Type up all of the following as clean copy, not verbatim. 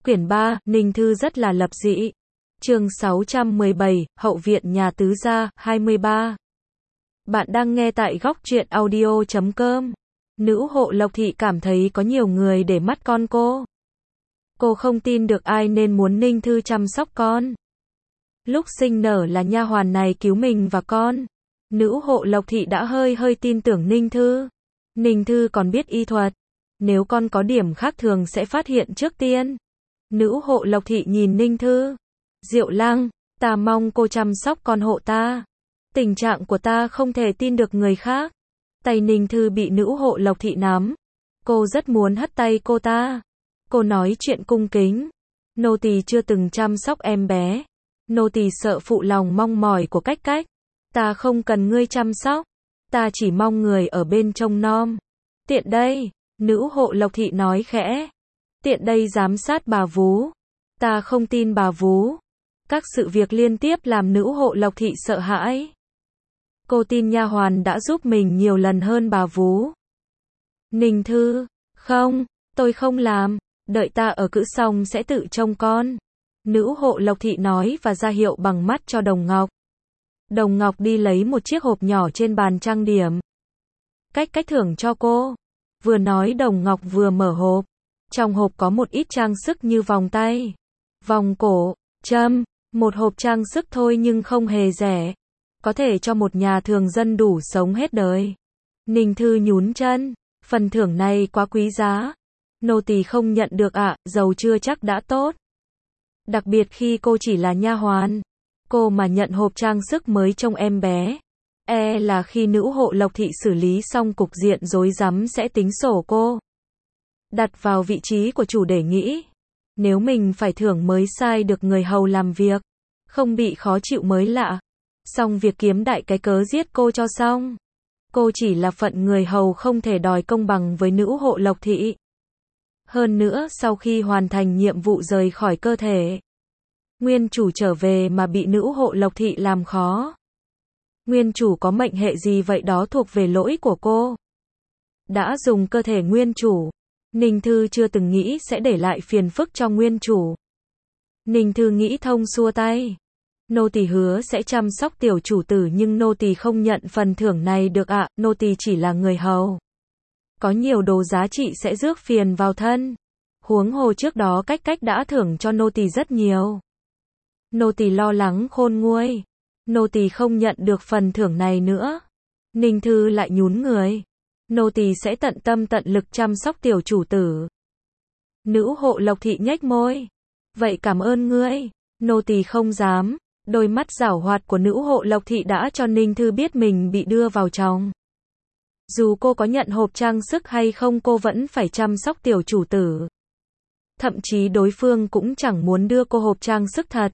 Quyển 3, Ninh Thư rất là lập dị. Chương 617, Hậu viện nhà tứ gia, 23. Bạn đang nghe tại góc truyện audio.com. Nữ hộ Lộc Thị cảm thấy có nhiều người để mắt con cô. Cô không tin được ai nên muốn Ninh Thư chăm sóc con. Lúc sinh nở là nha hoàn này cứu mình và con. Nữ hộ Lộc Thị đã hơi tin tưởng Ninh Thư. Ninh Thư còn biết y thuật. Nếu con có điểm khác thường sẽ phát hiện trước tiên. Nữ hộ Lộc Thị nhìn Ninh Thư. Diệu Lăng, ta mong cô chăm sóc con hộ ta. Tình trạng của ta không thể tin được người khác. Tay Ninh Thư bị nữ hộ Lộc Thị nắm. Cô rất muốn hất tay cô ta. Cô nói chuyện cung kính. Nô tỳ chưa từng chăm sóc em bé. Nô tỳ sợ phụ lòng mong mỏi của Cách Cách. Ta không cần ngươi chăm sóc. Ta chỉ mong người ở bên trông nom. Tiện đây, nữ hộ Lộc Thị nói khẽ. Tiện đây giám sát bà vú. Ta không tin bà vú. Các sự việc liên tiếp làm nữ hộ Lộc Thị sợ hãi. Cô tin nha hoàn đã giúp mình nhiều lần hơn bà vú. Ninh Thư, không, tôi không làm, đợi ta ở cữ xong sẽ tự trông con. Nữ hộ Lộc Thị nói và ra hiệu bằng mắt cho Đồng Ngọc. Đồng Ngọc đi lấy một chiếc hộp nhỏ trên bàn trang điểm. Cách Cách thưởng cho cô. Vừa nói Đồng Ngọc vừa mở hộp. Trong hộp có một ít trang sức như vòng tay, vòng cổ, châm, một hộp trang sức thôi nhưng không hề rẻ. Có thể cho một nhà thường dân đủ sống hết đời. Ninh Thư nhún chân, phần thưởng này quá quý giá. Nô tỳ không nhận được ạ, giàu chưa chắc đã tốt. Đặc biệt khi cô chỉ là nha hoàn. Cô mà nhận hộp trang sức mới trông em bé. Là khi nữ hộ Lộc Thị xử lý xong cục diện rối rắm sẽ tính sổ cô. Đặt vào vị trí của chủ để nghĩ. Nếu mình phải thưởng mới sai được người hầu làm việc. Không bị khó chịu mới lạ. Xong việc kiếm đại cái cớ giết cô cho xong. Cô chỉ là phận người hầu không thể đòi công bằng với nữ hộ Lộc Thị. Hơn nữa sau khi hoàn thành nhiệm vụ rời khỏi cơ thể. Nguyên chủ trở về mà bị nữ hộ Lộc Thị làm khó. Nguyên chủ có mệnh hệ gì vậy đó thuộc về lỗi của cô. Đã dùng cơ thể nguyên chủ. Ninh Thư chưa từng nghĩ sẽ để lại phiền phức cho nguyên chủ. Ninh Thư nghĩ thông xua tay. Nô tỳ hứa sẽ chăm sóc tiểu chủ tử nhưng nô tỳ không nhận phần thưởng này được ạ, nô tỳ chỉ là người hầu. Có nhiều đồ giá trị sẽ rước phiền vào thân. Huống hồ trước đó Cách Cách đã thưởng cho nô tỳ rất nhiều. Nô tỳ lo lắng khôn nguôi. Nô tỳ không nhận được phần thưởng này nữa. Ninh Thư lại nhún người. Nô tỳ sẽ tận tâm tận lực chăm sóc tiểu chủ tử. Nữ hộ Lộc Thị nhếch môi. Vậy cảm ơn ngươi. Nô tỳ không dám. Đôi mắt giảo hoạt của nữ hộ Lộc Thị đã cho Ninh Thư biết mình bị đưa vào trong. Dù cô có nhận hộp trang sức hay không cô vẫn phải chăm sóc tiểu chủ tử. Thậm chí đối phương cũng chẳng muốn đưa cô hộp trang sức thật.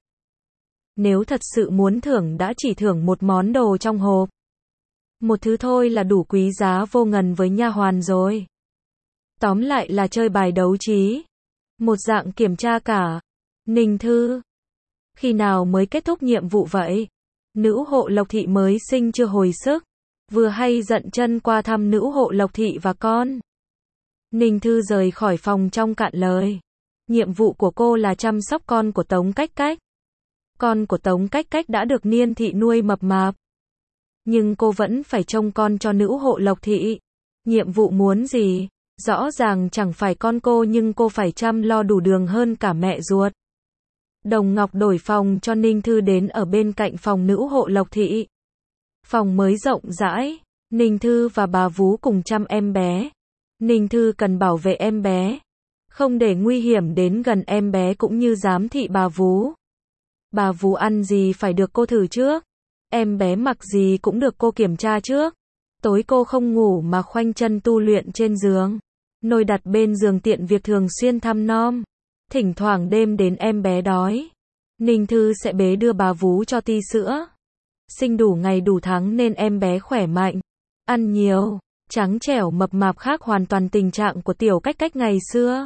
Nếu thật sự muốn thưởng đã chỉ thưởng một món đồ trong hộp. Một thứ thôi là đủ quý giá vô ngần với nha hoàn rồi. Tóm lại là chơi bài đấu trí. Một dạng kiểm tra cả. Ninh Thư. Khi nào mới kết thúc nhiệm vụ vậy? Nữ hộ Lộc Thị mới sinh chưa hồi sức. Vừa hay giận chân qua thăm nữ hộ Lộc Thị và con. Ninh Thư rời khỏi phòng trong cạn lời. Nhiệm vụ của cô là chăm sóc con của Tống Cách Cách. Con của Tống Cách Cách đã được Niên Thị nuôi mập mạp. Nhưng cô vẫn phải trông con cho nữ hộ Lộc Thị. Nhiệm vụ muốn gì? Rõ ràng chẳng phải con cô nhưng cô phải chăm lo đủ đường hơn cả mẹ ruột. Đồng Ngọc đổi phòng cho Ninh Thư đến ở bên cạnh phòng nữ hộ Lộc Thị. Phòng mới rộng rãi. Ninh Thư và bà vú cùng chăm em bé. Ninh Thư cần bảo vệ em bé. Không để nguy hiểm đến gần em bé cũng như giám thị bà vú. Bà vú ăn gì phải được cô thử trước. Em bé mặc gì cũng được cô kiểm tra trước. Tối cô không ngủ mà khoanh chân tu luyện trên giường. Nồi đặt bên giường tiện việc thường xuyên thăm nom. Thỉnh thoảng đêm đến em bé đói. Ninh Thư sẽ bế đưa bà vú cho ti sữa. Sinh đủ ngày đủ tháng nên em bé khỏe mạnh. Ăn nhiều, trắng trẻo mập mạp khác hoàn toàn tình trạng của tiểu Cách Cách ngày xưa.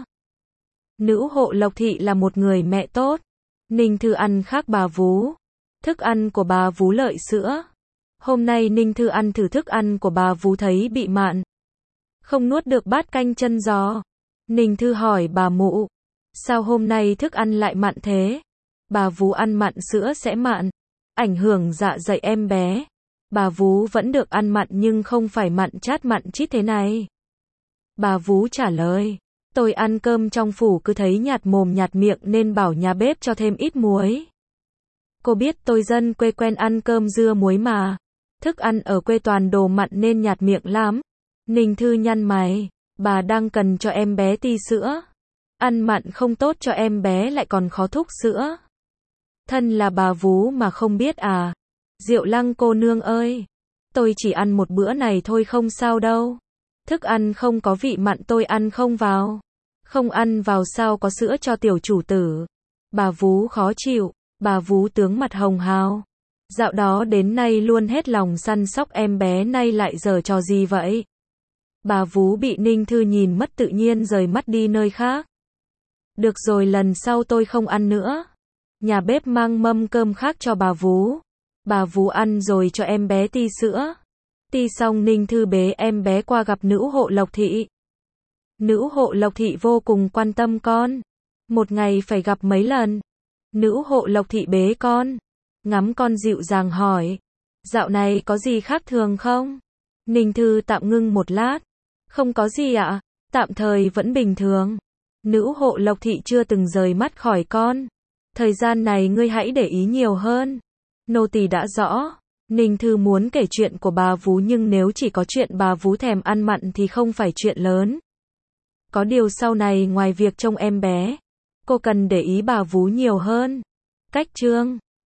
Nữ hộ Lộc Thị là một người mẹ tốt. Ninh Thư ăn khác bà vú. Thức ăn của bà vú lợi sữa. Hôm nay Ninh Thư ăn thử thức ăn của bà vú thấy bị mạn. Không nuốt được bát canh chân giò. Ninh Thư hỏi bà mụ. Sao hôm nay thức ăn lại mặn thế? Bà vú ăn mặn sữa sẽ mặn, ảnh hưởng dạ dày em bé. Bà vú vẫn được ăn mặn nhưng không phải mặn chát mặn chít thế này. Bà vú trả lời, tôi ăn cơm trong phủ cứ thấy nhạt mồm nhạt miệng nên bảo nhà bếp cho thêm ít muối. Cô biết tôi dân quê quen ăn cơm dưa muối mà. Thức ăn ở quê toàn đồ mặn nên nhạt miệng lắm. Ninh Thư nhăn mày, bà đang cần cho em bé ti sữa. Ăn mặn không tốt cho em bé lại còn khó thúc sữa. Thân là bà vú mà không biết à? Diệu Lăng cô nương ơi, tôi chỉ ăn một bữa này thôi không sao đâu. Thức ăn không có vị mặn tôi ăn không vào. Không ăn vào sao có sữa cho tiểu chủ tử. Bà vú khó chịu, bà vú tướng mặt hồng hào. Dạo đó đến nay luôn hết lòng săn sóc em bé nay lại giở trò gì vậy? Bà vú bị Ninh Thư nhìn mất tự nhiên rời mắt đi nơi khác. Được rồi lần sau tôi không ăn nữa. Nhà bếp mang mâm cơm khác cho bà vú. Bà vú ăn rồi cho em bé ti sữa. Ti xong Ninh Thư bế em bé qua gặp nữ hộ Lộc Thị. Nữ hộ Lộc Thị vô cùng quan tâm con. Một ngày phải gặp mấy lần. Nữ hộ Lộc Thị bế con. Ngắm con dịu dàng hỏi. Dạo này có gì khác thường không? Ninh Thư tạm ngưng một lát. Không có gì ạ, tạm thời vẫn bình thường. Nữ hộ Lộc Thị chưa từng rời mắt khỏi con. Thời gian này ngươi hãy để ý nhiều hơn. Nô tỳ đã rõ. Ninh Thư muốn kể chuyện của bà vú nhưng nếu chỉ có chuyện bà vú thèm ăn mặn thì không phải chuyện lớn. Có điều sau này ngoài việc trông em bé, cô cần để ý bà vú nhiều hơn. Cách chương